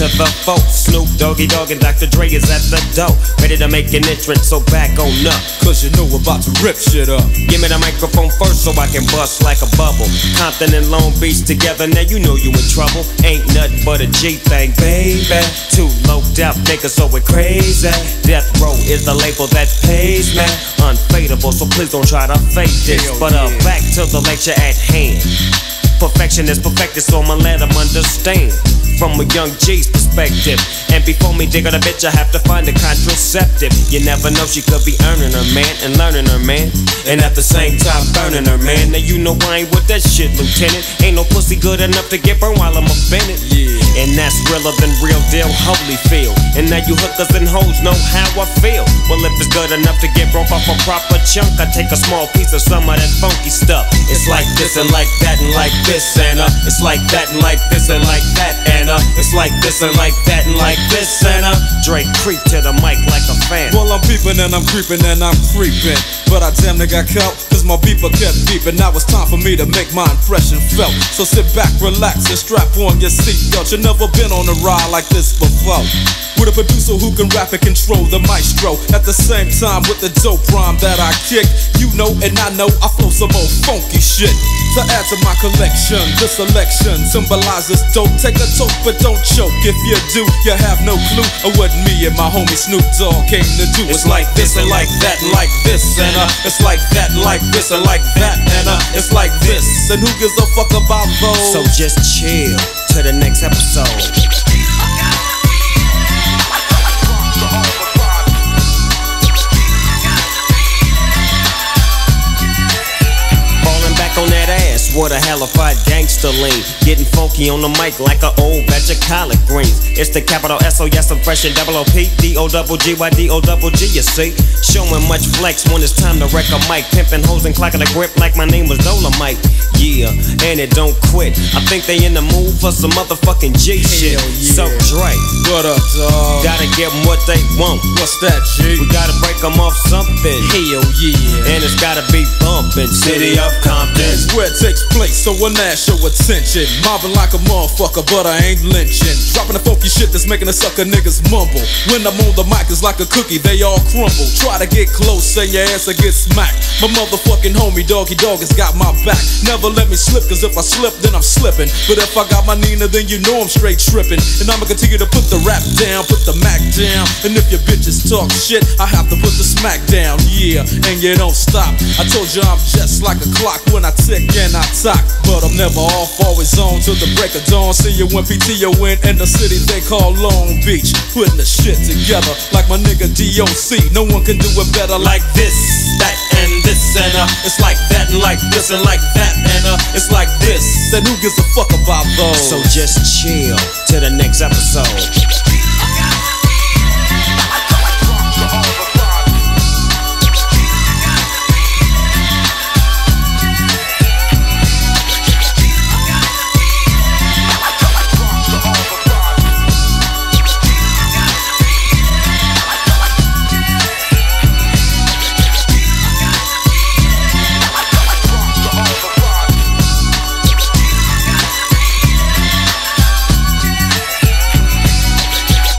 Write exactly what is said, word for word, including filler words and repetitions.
to the folks. Snoop Doggy Dogg and Doctor Dre is at the door, ready to make an entrance, so back on up, cause you know we're about to rip shit up. Give me the microphone first so I can bust like a bubble. Compton and Long Beach together, now you know you in trouble. Ain't nothing but a G thing, baby. Too low out niggas, so we're crazy. Death Row is the label that pays me. Unfadable, so please don't try to fake this. Hell but uh, yeah. back to the lecture at hand. Perfection is perfected, so I'ma let them understand from a young G's perspective. And before me dig on a bitch, I have to find a contraceptive. You never know, she could be earning her man and learning her man, and at the same time burning her man. Now you know I ain't with that shit, Lieutenant. Ain't no pussy good enough to get burned while I'm offended. Yeah. And that's realer than real deal Holyfield. And now you hookers and hoes know how I feel. Well, if it's good enough to get broke off a proper chunk, I take a small piece of some of that funky stuff. It's like this and like that and like this and uh, it's like that and like this and like that and uh, it's like this and like that and like this and uh, Drake creep to the mic like a fan. Well, I'm peeping and I'm creeping and I'm creeping, but I damn near got caught, cause my beeper kept beeping. Now it's time for me to make my impression felt. So sit back, relax, and strap on your seatbelt. You've never been on a ride like this before, with a producer who can rap and control the maestro. At the same time with the dope rhyme that I kick, you know and I know I flow some old funky shit to add to my collection. This selection symbolizes dope. Take a toke but don't choke. If you do, you have no clue of what me and my homie Snoop Dogg came to do. It's like this and like that and like this and uh, it's like that and like this and like that and uh, it's like this. And who gives a fuck about those? So just chill to the next episode. On that ass, what a hellified gangster lean. Getting funky on the mic like an old batch of collard greens. It's the capital S O, yes I'm fresh and double O P D O double G Y D O double G, you see. Showing much flex when it's time to wreck a mic. Pimping hoes and clocking a grip like my name was Dolomite. Yeah, and it don't quit. I think they in the mood for some motherfucking G shit. Yeah. So Dre, what up, dog? gotta give them what they want. What's that, G? We gotta break them off something. Hell yeah. And it's gotta be bumpin'. City of Compton, it's where it takes place, so when that show attention. Mobbing like a motherfucker, but I ain't lynching. Dropping the funky shit that's making the sucker niggas mumble. When I'm on the mic, it's like a cookie, they all crumble. Try to get close, and your ass will get smacked. My motherfucking homie, Doggy Dogg, has got my back. Never let me slip, cause if I slip, then I'm slipping. But if I got my Nina, then you know I'm straight tripping. And I'ma continue to put the rap down, put the Mac down. And if your bitches talk shit, I have to put the smack down. Yeah, and you don't stop. I told you I'm just like a clock when I tick and I talk. But I'm never off, always on till the break of dawn. See you when P T O in, in the city they call Long Beach. Putting the shit together like my nigga D O C. No one can do it better like this, that, and this, and uh, it's like that, and like this, and like that, and uh, it's like this. Then who gives a fuck about those? So just chill to the next episode.